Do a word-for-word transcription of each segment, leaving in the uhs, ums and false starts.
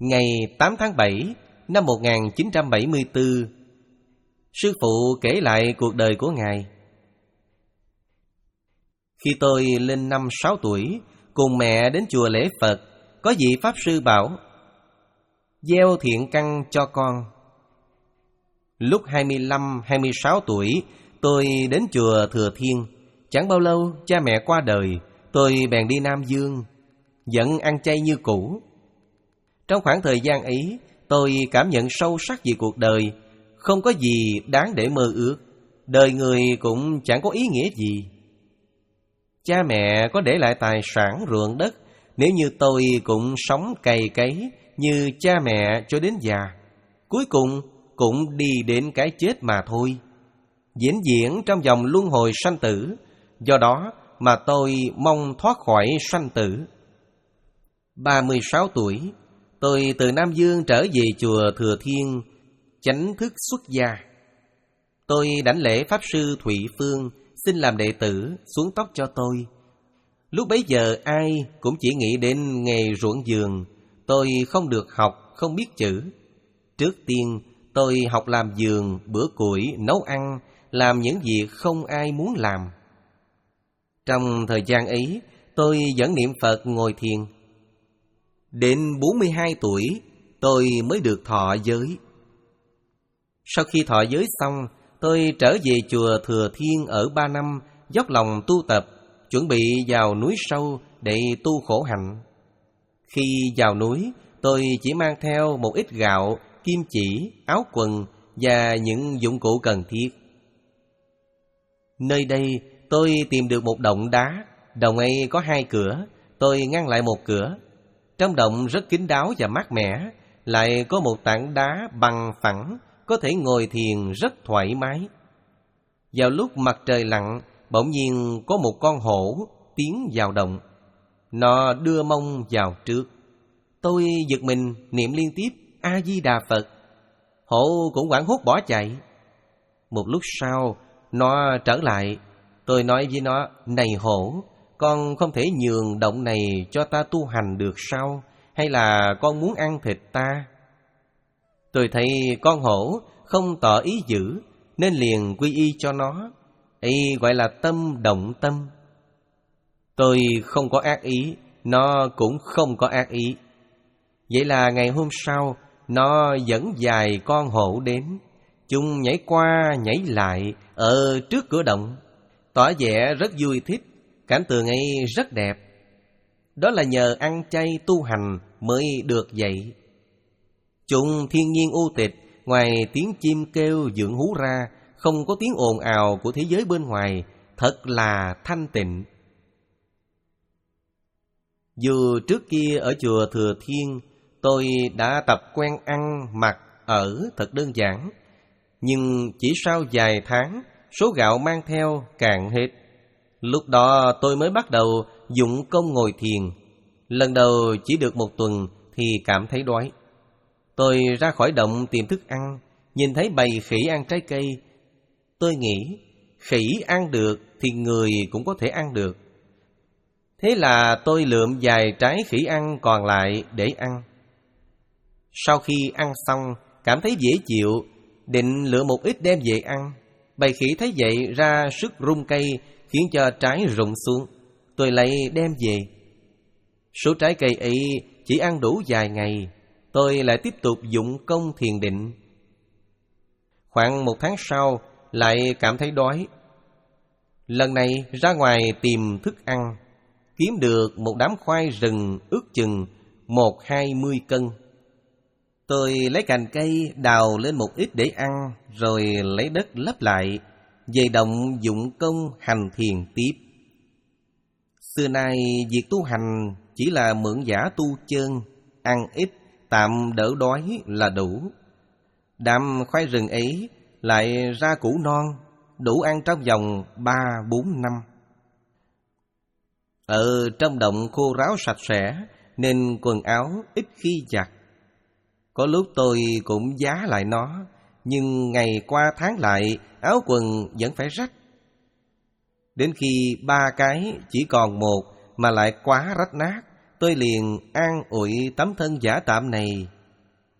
Ngày tám tháng bảy năm một nghìn chín trăm bảy mươi tư, sư phụ kể lại cuộc đời của Ngài. Khi tôi lên năm sáu tuổi, cùng mẹ đến chùa lễ Phật, có vị Pháp Sư bảo: gieo thiện căn cho con. Lúc hai mươi lăm, hai mươi sáu tuổi, tôi đến chùa Thừa Thiên. Chẳng bao lâu, cha mẹ qua đời, tôi bèn đi Nam Dương, vẫn ăn chay như cũ. Trong khoảng thời gian ấy, tôi cảm nhận sâu sắc về cuộc đời. Không có gì đáng để mơ ước. Đời người cũng chẳng có ý nghĩa gì. Cha mẹ có để lại tài sản ruộng đất. Nếu như tôi cũng sống cày cấy như cha mẹ cho đến già, cuối cùng cũng đi đến cái chết mà thôi, vĩnh viễn trong vòng luân hồi sanh tử. Do đó mà tôi mong thoát khỏi sanh tử. Ba mươi sáu tuổi, tôi từ Nam Dương trở về chùa Thừa Thiên, chánh thức xuất gia. Tôi đảnh lễ Pháp Sư Thụy Phương xin làm đệ tử, xuống tóc cho tôi. Lúc bấy giờ ai cũng chỉ nghĩ đến nghề ruộng vườn. Tôi không được học, không biết chữ. Trước tiên tôi học làm vườn, bữa củi, nấu ăn, làm những việc không ai muốn làm. Trong thời gian ấy, tôi vẫn niệm Phật ngồi thiền. Đến bốn mươi hai tuổi, tôi mới được thọ giới. Sau khi thọ giới xong, tôi trở về chùa Thừa Thiên ở ba năm, dốc lòng tu tập, chuẩn bị vào núi sâu để tu khổ hạnh. Khi vào núi, tôi chỉ mang theo một ít gạo, kim chỉ, áo quần và những dụng cụ cần thiết. Nơi đây, tôi tìm được một động đá. Động ấy có hai cửa, tôi ngăn lại một cửa. Trong động rất kín đáo và mát mẻ, lại có một tảng đá bằng phẳng, có thể ngồi thiền rất thoải mái. Vào lúc mặt trời lặn, bỗng nhiên có một con hổ tiến vào động. Nó đưa mông vào trước. Tôi giật mình niệm liên tiếp A Di Đà Phật. Hổ cũng hoảng hốt bỏ chạy. Một lúc sau, nó trở lại. Tôi nói với nó: này hổ, con không thể nhường động này cho ta tu hành được sao? Hay là con muốn ăn thịt ta? Tôi thấy con hổ không tỏ ý dữ, nên liền quy y cho nó. Ấy gọi là tâm động tâm. Tôi không có ác ý, nó cũng không có ác ý. Vậy là ngày hôm sau, nó dẫn vài con hổ đến. Chúng nhảy qua nhảy lại ở trước cửa động, tỏ vẻ rất vui thích. Cảnh tượng ấy rất đẹp. Đó là nhờ ăn chay tu hành mới được vậy. Chúng thiên nhiên u tịch, ngoài tiếng chim kêu dưỡng hú ra, không có tiếng ồn ào của thế giới bên ngoài, thật là thanh tịnh. Dù trước kia ở chùa Thừa Thiên, tôi đã tập quen ăn, mặc, ở thật đơn giản. Nhưng chỉ sau vài tháng, số gạo mang theo cạn hết. Lúc đó tôi mới bắt đầu dụng công ngồi thiền. Lần đầu chỉ được một tuần thì cảm thấy đói. Tôi ra khỏi động tìm thức ăn, nhìn thấy bầy khỉ ăn trái cây. Tôi nghĩ, khỉ ăn được thì người cũng có thể ăn được. Thế là tôi lượm vài trái khỉ ăn còn lại để ăn. Sau khi ăn xong, cảm thấy dễ chịu, định lựa một ít đem về ăn. Bầy khỉ thấy vậy ra sức rung cây, khiến cho trái rụng xuống. Tôi lấy đem về. Số trái cây ấy chỉ ăn đủ vài ngày. Tôi lại tiếp tục dụng công thiền định. Khoảng một tháng sau, lại cảm thấy đói. Lần này ra ngoài tìm thức ăn, kiếm được một đám khoai rừng ước chừng một hai mươi cân. Tôi lấy cành cây đào lên một ít để ăn, rồi lấy đất lấp lại, về động dụng công hành thiền tiếp. Xưa nay việc tu hành chỉ là mượn giả tu chân, ăn ít, tạm đỡ đói là đủ. Đám khoai rừng ấy lại ra củ non, đủ ăn trong vòng ba bốn năm. Ở trong động khô ráo sạch sẽ, nên quần áo ít khi giặt. Có lúc tôi cũng vá lại nó, nhưng ngày qua tháng lại, áo quần vẫn phải rách. Đến khi ba cái chỉ còn một mà lại quá rách nát, tôi liền an ủi tấm thân giả tạm này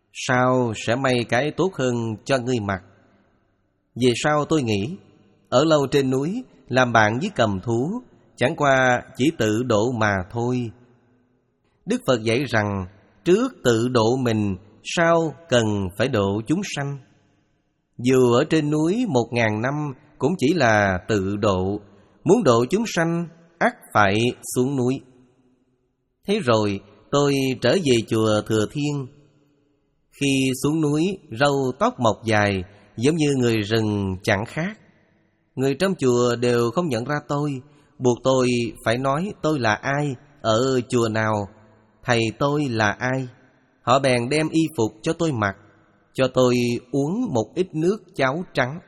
sao sẽ may cái tốt hơn cho ngươi mặc. Về sau tôi nghĩ, ở lâu trên núi, làm bạn với cầm thú, chẳng qua chỉ tự độ mà thôi. Đức Phật dạy rằng, trước tự độ mình, sau cần phải độ chúng sanh. Dù ở trên núi một ngàn năm cũng chỉ là tự độ, muốn độ chúng sanh, ắt phải xuống núi. Thế rồi tôi trở về chùa Thừa Thiên. Khi xuống núi, râu tóc mọc dài, giống như người rừng chẳng khác. Người trong chùa đều không nhận ra tôi, buộc tôi phải nói tôi là ai, ở chùa nào, thầy tôi là ai. Họ bèn đem y phục cho tôi mặc, cho tôi uống một ít nước cháo trắng.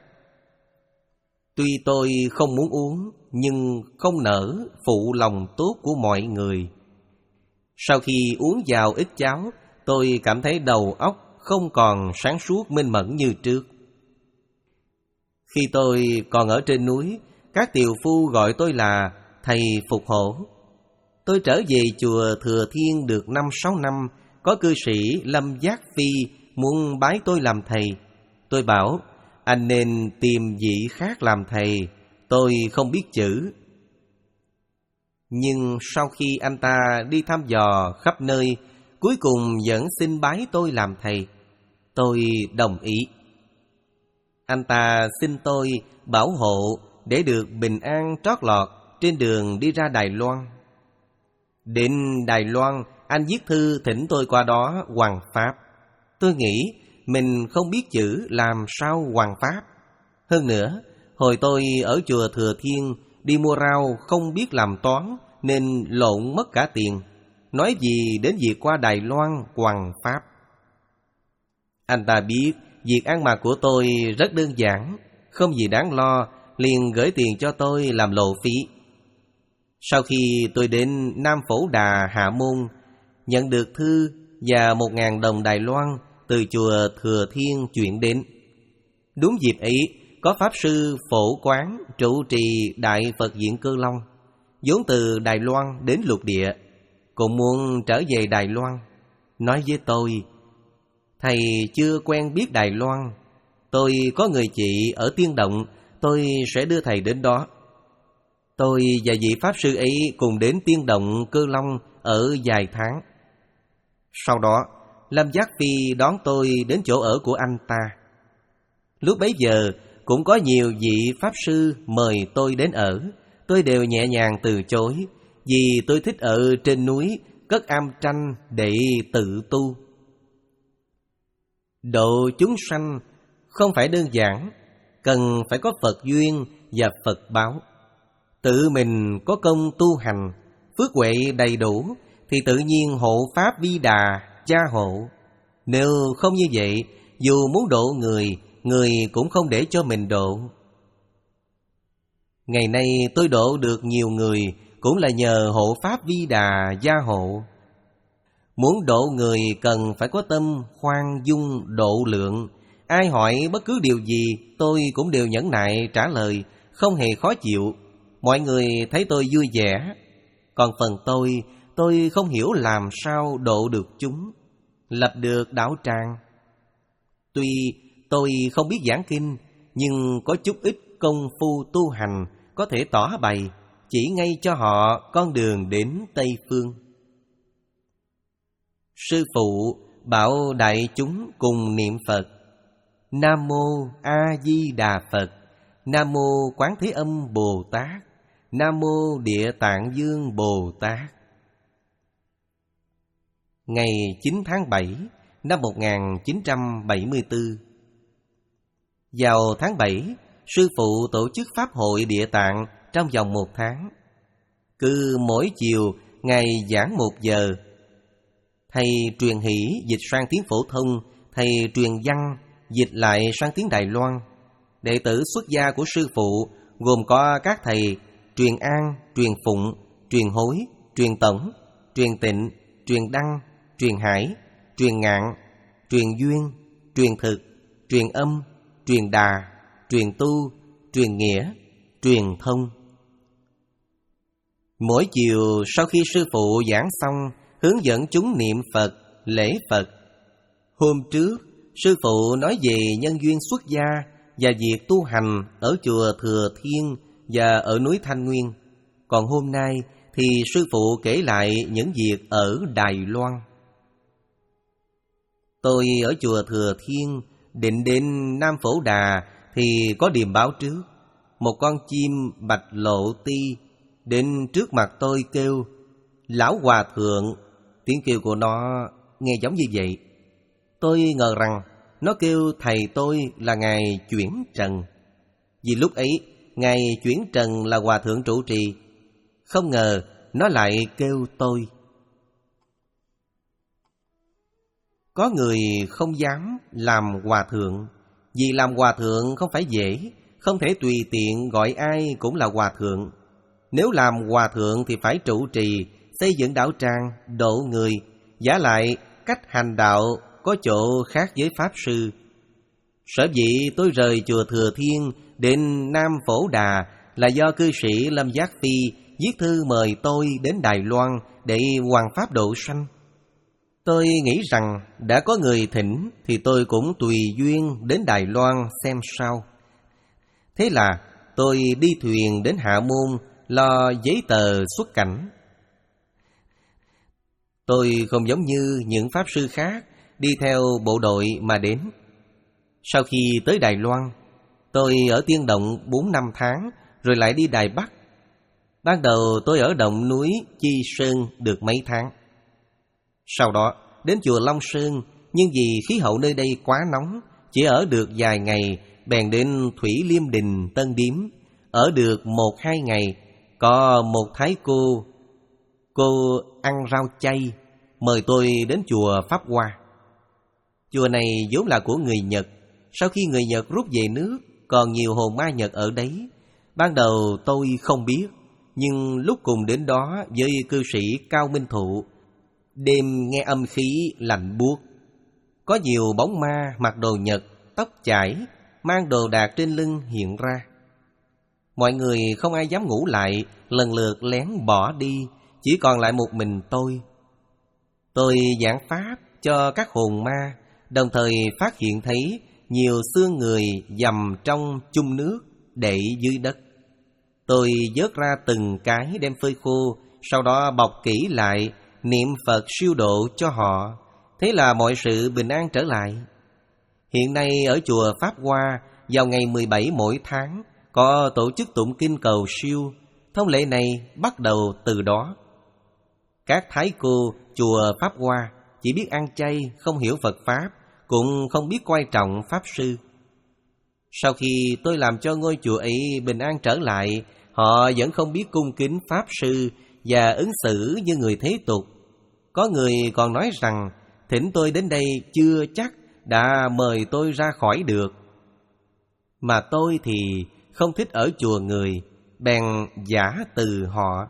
Tuy tôi không muốn uống, nhưng không nỡ phụ lòng tốt của mọi người. Sau khi uống vào ít cháo, tôi cảm thấy đầu óc không còn sáng suốt minh mẫn như trước. Khi tôi còn ở trên núi, các tiều phu gọi tôi là thầy Phục Hổ. Tôi trở về chùa Thừa Thiên được năm sáu năm, có cư sĩ Lâm Giác Phi muốn bái tôi làm thầy. Tôi bảo, anh nên tìm vị khác làm thầy, tôi không biết chữ. Nhưng sau khi anh ta đi thăm dò khắp nơi, cuối cùng vẫn xin bái tôi làm thầy. Tôi đồng ý. Anh ta xin tôi bảo hộ để được bình an trót lọt trên đường đi ra Đài Loan. Đến Đài Loan, anh viết thư thỉnh tôi qua đó hoằng pháp. Tôi nghĩ mình không biết chữ làm sao hoằng pháp. Hơn nữa, hồi tôi ở chùa Thừa Thiên đi mua rau không biết làm toán nên lộn mất cả tiền. Nói gì đến việc qua Đài Loan hoằng pháp. Anh ta biết việc ăn mặc của tôi rất đơn giản, không gì đáng lo, liền gửi tiền cho tôi làm lộ phí. Sau khi tôi đến Nam Phổ Đà Hạ Môn, nhận được thư và một ngàn đồng Đài Loan từ chùa Thừa Thiên chuyển đến. Đúng dịp ấy, có Pháp Sư Phổ Quán trụ trì Đại Phật Viện Cơ Long, vốn từ Đài Loan đến lục địa, cũng muốn trở về Đài Loan. Nói với tôi, thầy chưa quen biết Đài Loan, tôi có người chị ở Tiên Động, tôi sẽ đưa thầy đến đó. Tôi và vị Pháp Sư ấy cùng đến Tiên Động Cơ Long ở vài tháng. Sau đó, Lâm Giác Phi đón tôi đến chỗ ở của anh ta. Lúc bấy giờ, cũng có nhiều vị Pháp Sư mời tôi đến ở. Tôi đều nhẹ nhàng từ chối, vì tôi thích ở trên núi, cất am tranh để tự tu. Độ chúng sanh không phải đơn giản, cần phải có Phật duyên và Phật báo. Tự mình có công tu hành, phước huệ đầy đủ, thì tự nhiên hộ pháp vi đà, gia hộ. Nếu không như vậy, dù muốn độ người, người cũng không để cho mình độ. Ngày nay tôi độ được nhiều người cũng là nhờ hộ pháp vi đà gia hộ. Muốn độ người cần phải có tâm khoan dung độ lượng. Ai hỏi bất cứ điều gì, tôi cũng đều nhẫn nại trả lời, không hề khó chịu. Mọi người thấy tôi vui vẻ. Còn phần tôi, tôi không hiểu làm sao độ được chúng, lập được đạo tràng. Tuy tôi không biết giảng kinh, nhưng có chút ít công phu tu hành có thể tỏ bày, chỉ ngay cho họ con đường đến Tây Phương. Sư phụ bảo đại chúng cùng niệm Phật: Nam Mô A Di Đà Phật, Nam Mô Quán Thế Âm Bồ Tát, Nam Mô Địa Tạng Dương Bồ Tát. Ngày chín tháng bảy năm một nghìn chín trăm bảy mươi tư, vào tháng bảy, sư phụ tổ chức Pháp hội Địa Tạng trong vòng một tháng. Cứ mỗi chiều, Ngài giảng một giờ. Thầy truyền hỷ dịch sang tiếng phổ thông, thầy truyền văn dịch lại sang tiếng Đài Loan. Đệ tử xuất gia của sư phụ gồm có các thầy truyền an, truyền phụng, truyền hối, truyền tổng, truyền tịnh, truyền đăng, truyền hải, truyền ngạn, truyền duyên, truyền thực, truyền âm, truyền đà, truyền tu, truyền nghĩa, truyền thông. Mỗi chiều sau khi sư phụ giảng xong, hướng dẫn chúng niệm Phật, lễ Phật. Hôm trước, sư phụ nói về nhân duyên xuất gia và việc tu hành ở chùa Thừa Thiên và ở núi Thanh Nguyên. Còn hôm nay thì sư phụ kể lại những việc ở Đài Loan. Tôi ở chùa Thừa Thiên định đến Nam Phổ Đà thì có điềm báo trước. Một con chim bạch lộ ti đến trước mặt tôi kêu: "Lão Hòa Thượng." Tiếng kêu của nó nghe giống như vậy. Tôi ngờ rằng nó kêu thầy tôi là Ngài Chuyển Trần, vì lúc ấy Ngài Chuyển Trần là Hòa Thượng trụ trì. Không ngờ nó lại kêu tôi. Có người không dám làm hòa thượng, vì làm hòa thượng không phải dễ, không thể tùy tiện gọi ai cũng là hòa thượng. Nếu làm hòa thượng thì phải trụ trì, xây dựng đạo tràng, độ người. Vả lại cách hành đạo có chỗ khác với Pháp Sư. Sở dĩ tôi rời chùa Thừa Thiên đến Nam Phổ Đà là do cư sĩ Lâm Giác Phi viết thư mời tôi đến Đài Loan để hoằng pháp độ sanh. Tôi nghĩ rằng đã có người thỉnh thì tôi cũng tùy duyên đến Đài Loan xem sao. Thế là tôi đi thuyền đến Hạ Môn lo giấy tờ xuất cảnh. Tôi không giống như những Pháp Sư khác đi theo bộ đội mà đến. Sau khi tới Đài Loan, tôi ở Tiên Động bốn năm tháng rồi lại đi Đài Bắc. Ban đầu tôi ở động núi Chi Sơn được mấy tháng. Sau đó đến chùa Long Sơn, nhưng vì khí hậu nơi đây quá nóng, chỉ ở được vài ngày, bèn đến Thủy Liêm Đình Tân Điếm, ở được một hai ngày. Có một thái cô, cô ăn rau chay, mời tôi đến chùa Pháp Hoa. Chùa này vốn là của người Nhật, sau khi người Nhật rút về nước, còn nhiều hồn ma Nhật ở đấy. Ban đầu tôi không biết, nhưng lúc cùng đến đó với cư sĩ Cao Minh Thụ, đêm nghe âm khí lạnh buốt. Có nhiều bóng ma mặc đồ Nhật, tóc chải, mang đồ đạc trên lưng hiện ra. Mọi người không ai dám ngủ lại, lần lượt lén bỏ đi, chỉ còn lại một mình tôi. Tôi giảng pháp cho các hồn ma, đồng thời phát hiện thấy nhiều xương người dầm trong chung nước để dưới đất. Tôi vớt ra từng cái đem phơi khô, sau đó bọc kỹ lại, niệm Phật siêu độ cho họ. Thế là mọi sự bình an trở lại. Hiện nay ở chùa Pháp Hoa, vào ngày mười bảy mỗi tháng có tổ chức tụng kinh cầu siêu. Thông lệ này bắt đầu từ đó. Các thái cô chùa Pháp Hoa chỉ biết ăn chay, không hiểu Phật Pháp, cũng không biết coi trọng Pháp Sư. Sau khi tôi làm cho ngôi chùa ấy bình an trở lại, họ vẫn không biết cung kính Pháp Sư và ứng xử như người thế tục. Có người còn nói rằng thỉnh tôi đến đây chưa chắc đã mời tôi ra khỏi được. Mà tôi thì không thích ở chùa người, bèn giả từ họ.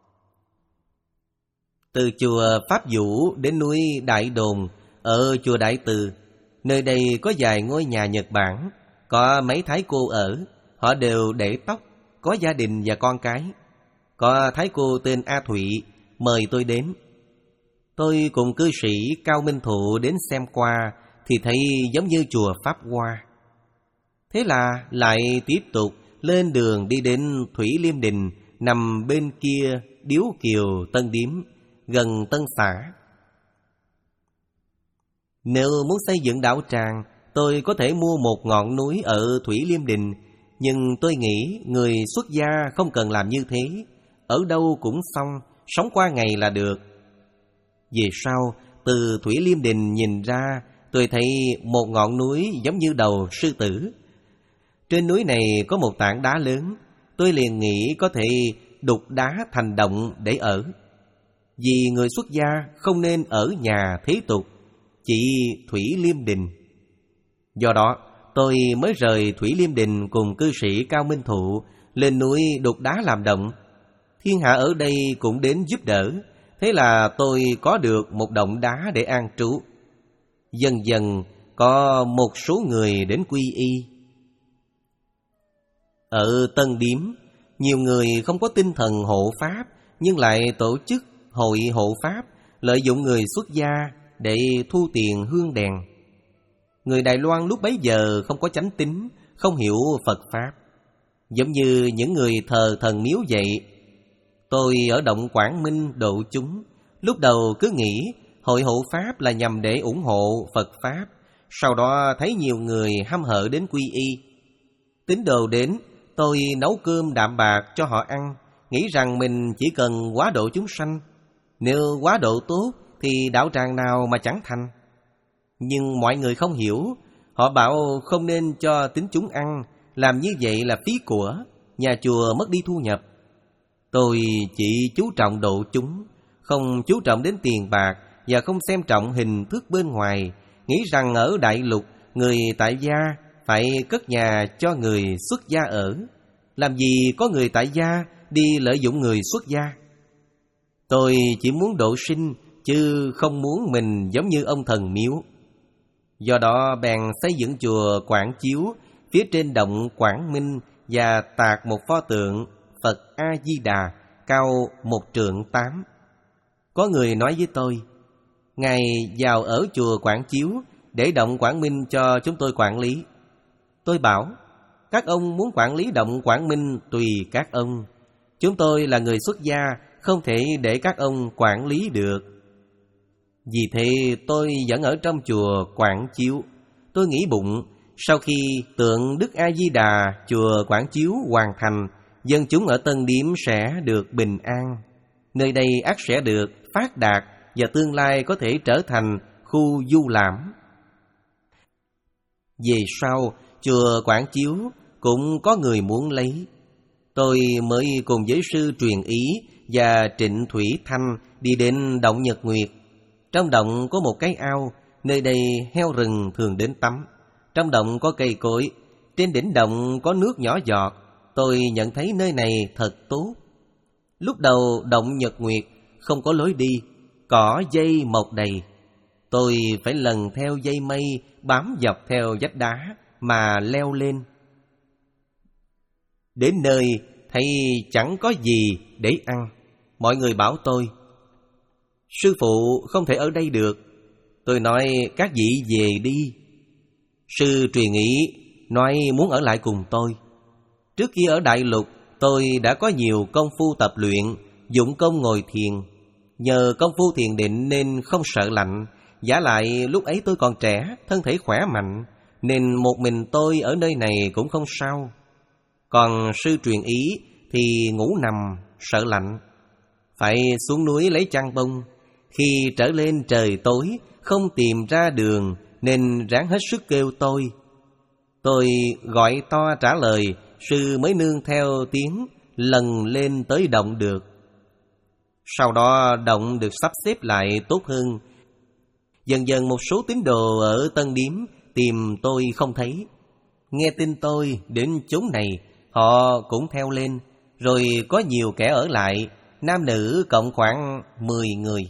Từ chùa Pháp Vũ đến núi Đại Đồn, ở chùa Đại Từ, nơi đây có vài ngôi nhà Nhật Bản, có mấy thái cô ở, họ đều để tóc, có gia đình và con cái. Có thái cô tên A Thụy mời tôi đến. Tôi cùng cư sĩ Cao Minh Thụ đến xem qua thì thấy giống như chùa Pháp Hoa. Thế là lại tiếp tục lên đường đi đến Thủy Liêm Đình, nằm bên kia Điếu Kiều Tân Điếm, gần Tân Xã. Nếu muốn xây dựng đạo tràng, tôi có thể mua một ngọn núi ở Thủy Liêm Đình, nhưng tôi nghĩ người xuất gia không cần làm như thế, ở đâu cũng xong, sống qua ngày là được. Về sau, từ Thủy Liêm Đình nhìn ra, tôi thấy một ngọn núi giống như đầu sư tử. Trên núi này có một tảng đá lớn, tôi liền nghĩ có thể đục đá thành động để ở. Vì người xuất gia không nên ở nhà thế tục, chỉ Thủy Liêm Đình. Do đó, tôi mới rời Thủy Liêm Đình cùng cư sĩ Cao Minh Thụ lên núi đục đá làm động. Thiên hạ ở đây cũng đến giúp đỡ, thế là tôi có được một động đá để an trú. Dần dần có một số người đến quy y. Ở Tân Điếm, nhiều người không có tinh thần hộ Pháp, nhưng lại tổ chức hội hộ Pháp, lợi dụng người xuất gia để thu tiền hương đèn. Người Đài Loan lúc bấy giờ không có chánh tín, không hiểu Phật Pháp, giống như những người thờ thần miếu vậy. Tôi ở động Quảng Minh độ chúng, lúc đầu cứ nghĩ hội hộ Pháp là nhằm để ủng hộ Phật Pháp. Sau đó thấy nhiều người hăm hở đến quy y. Tín đồ đến, tôi nấu cơm đạm bạc cho họ ăn, nghĩ rằng mình chỉ cần hóa độ chúng sanh. Nếu hóa độ tốt thì đạo tràng nào mà chẳng thành. Nhưng mọi người không hiểu. Họ bảo không nên cho tín chúng ăn, làm như vậy là phí của, nhà chùa mất đi thu nhập. Tôi chỉ chú trọng độ chúng, không chú trọng đến tiền bạc và không xem trọng hình thức bên ngoài, nghĩ rằng ở Đại Lục người tại gia phải cất nhà cho người xuất gia ở. Làm gì có người tại gia đi lợi dụng người xuất gia. Tôi chỉ muốn độ sinh, chứ không muốn mình giống như ông thần miếu. Do đó bèn xây dựng chùa Quảng Chiếu phía trên động Quảng Minh và tạc một pho tượng Phật A-di-đà cao một trượng tám. Có người nói với tôi, Ngài vào ở chùa Quảng Chiếu để động Quảng Minh cho chúng tôi quản lý. Tôi bảo, các ông muốn quản lý động Quảng Minh tùy các ông. Chúng tôi là người xuất gia, không thể để các ông quản lý được. Vì thế tôi vẫn ở trong chùa Quảng Chiếu. Tôi nghĩ bụng, sau khi tượng Đức A-di-đà chùa Quảng Chiếu hoàn thành, dân chúng ở Tân Điếm sẽ được bình an. Nơi đây ắt sẽ được phát đạt và tương lai có thể trở thành khu du lãm. Về sau, chùa Quảng Chiếu cũng có người muốn lấy. Tôi mới cùng với sư Truyền Ý và Trịnh Thủy Thanh đi đến động Nhật Nguyệt. Trong động có một cái ao, nơi đây heo rừng thường đến tắm. Trong động có cây cối, trên đỉnh động có nước nhỏ giọt. Tôi nhận thấy nơi này thật tốt. Lúc đầu động Nhật Nguyệt không có lối đi, cỏ dây mọc đầy. Tôi phải lần theo dây mây bám dọc theo vách đá mà leo lên. Đến nơi thấy chẳng có gì để ăn. Mọi người bảo tôi, sư phụ không thể ở đây được. Tôi nói các vị về đi. Sư Truyền Ý nói muốn ở lại cùng tôi. Trước kia ở Đại Lục, tôi đã có nhiều công phu tập luyện, dụng công ngồi thiền. Nhờ công phu thiền định nên không sợ lạnh. Vả lại lúc ấy tôi còn trẻ, thân thể khỏe mạnh, nên một mình tôi ở nơi này cũng không sao. Còn sư Truyền Ý thì ngủ nằm, sợ lạnh, phải xuống núi lấy chăn bông. Khi trở lên trời tối, không tìm ra đường nên ráng hết sức kêu tôi. Tôi gọi to trả lời, sư mới nương theo tiếng lần lên tới động được. Sau đó động được sắp xếp lại tốt hơn. Dần dần một số tín đồ ở Tân Điếm tìm tôi không thấy. Nghe tin tôi đến chốn này, họ cũng theo lên. Rồi có nhiều kẻ ở lại, nam nữ cộng khoảng mười người.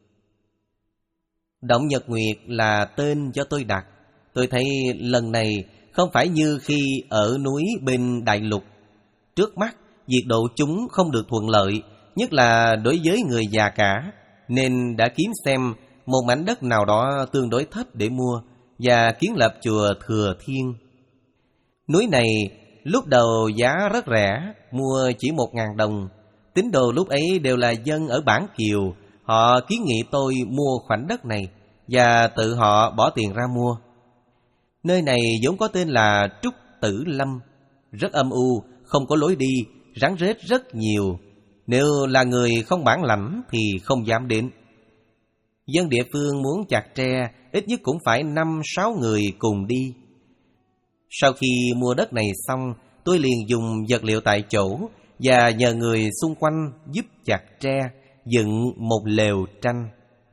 Động Nhật Nguyệt là tên do tôi đặt. Tôi thấy lần này không phải như khi ở núi bên Đại Lục. Trước mắt, việc độ chúng không được thuận lợi, nhất là đối với người già cả, nên đã kiếm xem một mảnh đất nào đó tương đối thấp để mua và kiến lập chùa Thừa Thiên. Núi này lúc đầu giá rất rẻ, mua chỉ một ngàn đồng. Tín đồ lúc ấy đều là dân ở Bản Kiều. Họ kiến nghị tôi mua khoảnh đất này và tự họ bỏ tiền ra mua. Nơi này vốn có tên là Trúc Tử Lâm, rất âm u, không có lối đi, rắn rết rất nhiều. Nếu là người không bản lãnh thì không dám đến. Dân địa phương muốn chặt tre, ít nhất cũng phải năm sáu người cùng đi. Sau khi mua đất này xong, tôi liền dùng vật liệu tại chỗ và nhờ người xung quanh giúp chặt tre, dựng một lều tranh.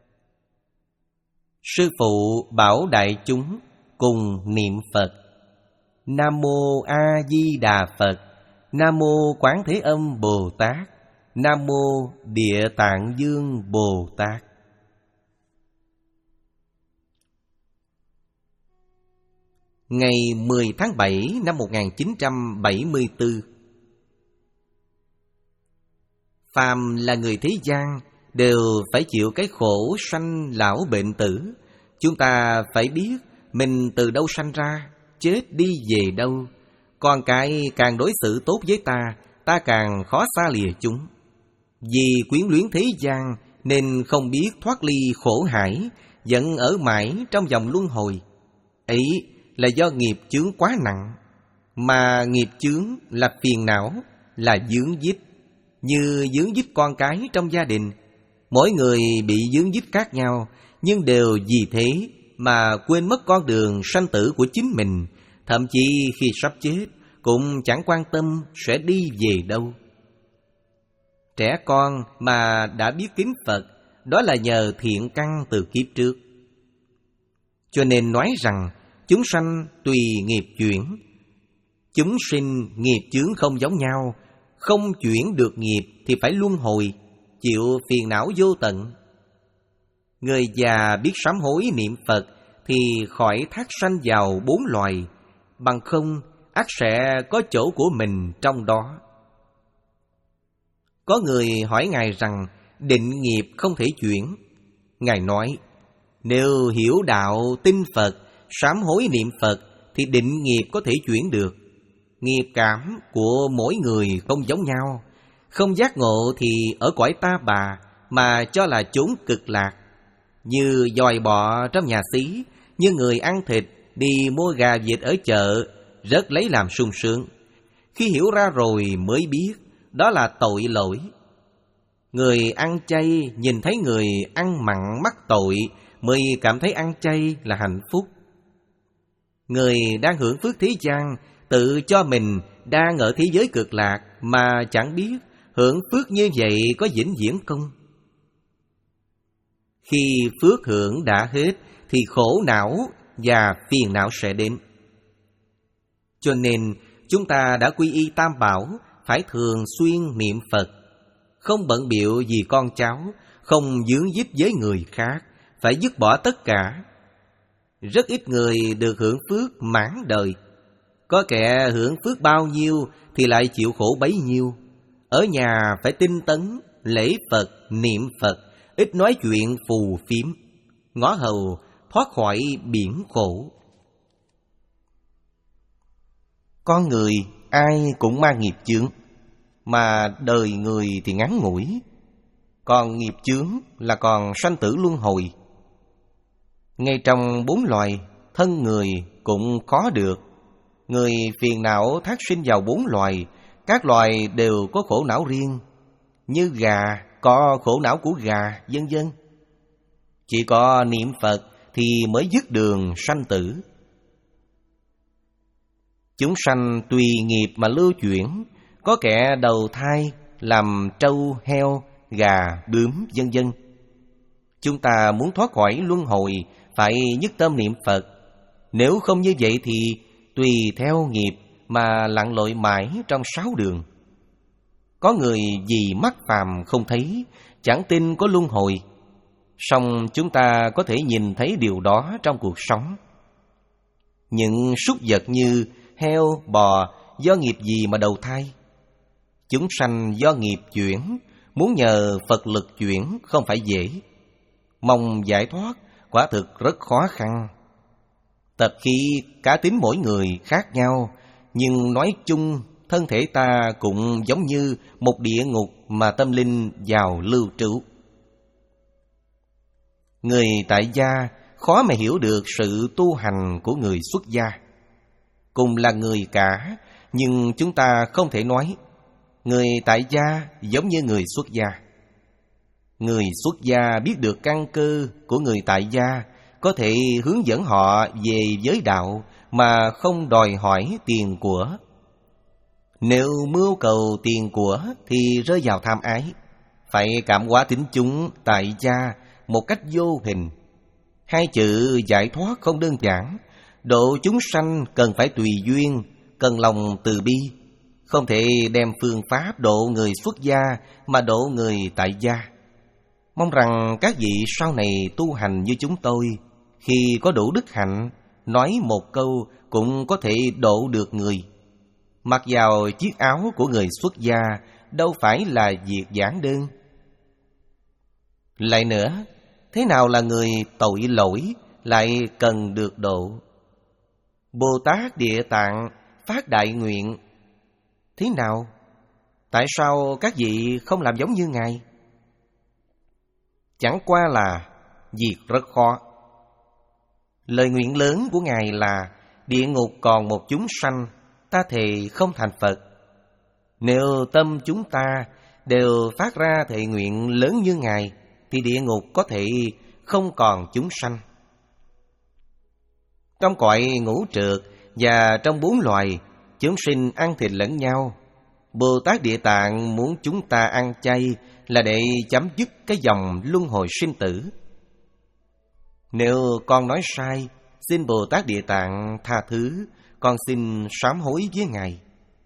Sư phụ bảo đại chúng cùng niệm Phật: Nam Mô A Di Đà Phật, Nam Mô Quán Thế Âm Bồ Tát, Nam Mô Địa Tạng Dương Bồ Tát. Ngày mười tháng bảy năm một nghìn chín trăm bảy mươi tư, phàm là người thế gian đều phải chịu cái khổ sanh lão bệnh tử. Chúng ta phải biết mình từ đâu sanh ra, chết đi về đâu. Con cái càng đối xử tốt với ta, ta càng khó xa lìa chúng. Vì quyến luyến thế gian nên không biết thoát ly khổ hải, vẫn ở mãi trong vòng luân hồi. Ấy là do nghiệp chướng quá nặng. Mà nghiệp chướng là phiền não, là vướng víc. Như vướng víc con cái trong gia đình, mỗi người bị vướng víc khác nhau, nhưng đều vì thế mà quên mất con đường sanh tử của chính mình. Thậm chí khi sắp chết cũng chẳng quan tâm sẽ đi về đâu. Trẻ con mà đã biết kính Phật, đó là nhờ thiện căn từ kiếp trước. Cho nên nói rằng chúng sanh tùy nghiệp chuyển. Chúng sinh nghiệp chướng không giống nhau, không chuyển được nghiệp thì phải luân hồi, chịu phiền não vô tận. Người già biết sám hối niệm Phật thì khỏi thác sanh vào bốn loài, bằng không ắt sẽ có chỗ của mình trong đó. Có người hỏi Ngài rằng định nghiệp không thể chuyển. Ngài nói, nếu hiểu đạo tin Phật, sám hối niệm Phật thì định nghiệp có thể chuyển được. Nghiệp cảm của mỗi người không giống nhau. Không giác ngộ thì ở cõi ta bà mà cho là chốn cực lạc. Như dòi bọ trong nhà xí, như người ăn thịt đi mua gà vịt ở chợ, rất lấy làm sung sướng. Khi hiểu ra rồi mới biết đó là tội lỗi. Người ăn chay nhìn thấy người ăn mặn mắc tội mới cảm thấy ăn chay là hạnh phúc. Người đang hưởng phước thế gian tự cho mình đang ở thế giới cực lạc mà chẳng biết hưởng phước như vậy có vĩnh viễn không. Khi phước hưởng đã hết thì khổ não và phiền não sẽ đến. Cho nên chúng ta đã quy y Tam Bảo, phải thường xuyên niệm Phật, không bận bịu vì con cháu, không vướng víc với người khác, phải dứt bỏ tất cả. Rất ít người được hưởng phước mãn đời. Có kẻ hưởng phước bao nhiêu thì lại chịu khổ bấy nhiêu. Ở nhà phải tinh tấn, lễ Phật, niệm Phật, ít nói chuyện phù phiếm, ngõ hầu thoát khỏi biển khổ. Con người ai cũng mang nghiệp chướng, mà đời người thì ngắn ngủi. Còn nghiệp chướng là còn sanh tử luân hồi. Ngay trong bốn loài, thân người cũng có được. Người phiền não thác sinh vào bốn loài, các loài đều có khổ não riêng. Như gà có khổ não của gà, vân vân. Chỉ có niệm Phật thì mới dứt đường sanh tử. Chúng sanh tùy nghiệp mà lưu chuyển. Có kẻ đầu thai làm trâu, heo, gà, bướm, vân vân. Chúng ta muốn thoát khỏi luân hồi phải nhất tâm niệm Phật. Nếu không như vậy thì tùy theo nghiệp mà lặn lội mãi trong sáu đường. Có người vì mắt phàm không thấy, chẳng tin có luân hồi. Song chúng ta có thể nhìn thấy điều đó trong cuộc sống. Những súc vật như heo, bò do nghiệp gì mà đầu thai? Chúng sanh do nghiệp chuyển, muốn nhờ Phật lực chuyển không phải dễ. Mong giải thoát quả thực rất khó khăn. Tập khí cá tính mỗi người khác nhau, nhưng nói chung thân thể ta cũng giống như một địa ngục mà tâm linh vào lưu trú. Người tại gia khó mà hiểu được sự tu hành của người xuất gia. Cùng là người cả, nhưng chúng ta không thể nói người tại gia giống như người xuất gia. Người xuất gia biết được căn cơ của người tại gia, có thể hướng dẫn họ về giới đạo mà không đòi hỏi tiền của. Nếu mưu cầu tiền của thì rơi vào tham ái, phải cảm hóa tính chúng tại gia một cách vô hình. Hai chữ giải thoát không đơn giản. Độ chúng sanh cần phải tùy duyên, cần lòng từ bi. Không thể đem phương pháp độ người xuất gia mà độ người tại gia. Mong rằng các vị sau này tu hành như chúng tôi, khi có đủ đức hạnh, nói một câu cũng có thể độ được người. Mặc vào chiếc áo của người xuất gia đâu phải là việc giản đơn. Lại nữa, thế nào là người tội lỗi lại cần được độ? Bồ Tát Địa Tạng phát đại nguyện. Thế nào? Tại sao các vị không làm giống như Ngài? Chẳng qua là việc rất khó. Lời nguyện lớn của Ngài là địa ngục còn một chúng sanh, ta thề không thành Phật. Nếu tâm chúng ta đều phát ra thệ nguyện lớn như Ngài, thì địa ngục có thể không còn chúng sanh. Trong cõi ngũ trượt và trong bốn loài, chúng sinh ăn thịt lẫn nhau. Bồ Tát Địa Tạng muốn chúng ta ăn chay là để chấm dứt cái dòng luân hồi sinh tử. Nếu con nói sai, xin Bồ Tát Địa Tạng tha thứ, con xin sám hối với Ngài.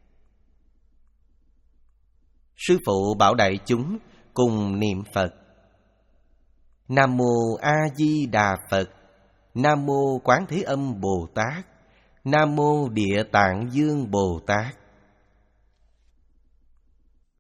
Sư phụ bảo đại chúng cùng niệm Phật. Nam Mô A Di Đà Phật. Nam Mô Quán Thế Âm Bồ Tát. Nam Mô Địa Tạng Dương Bồ Tát.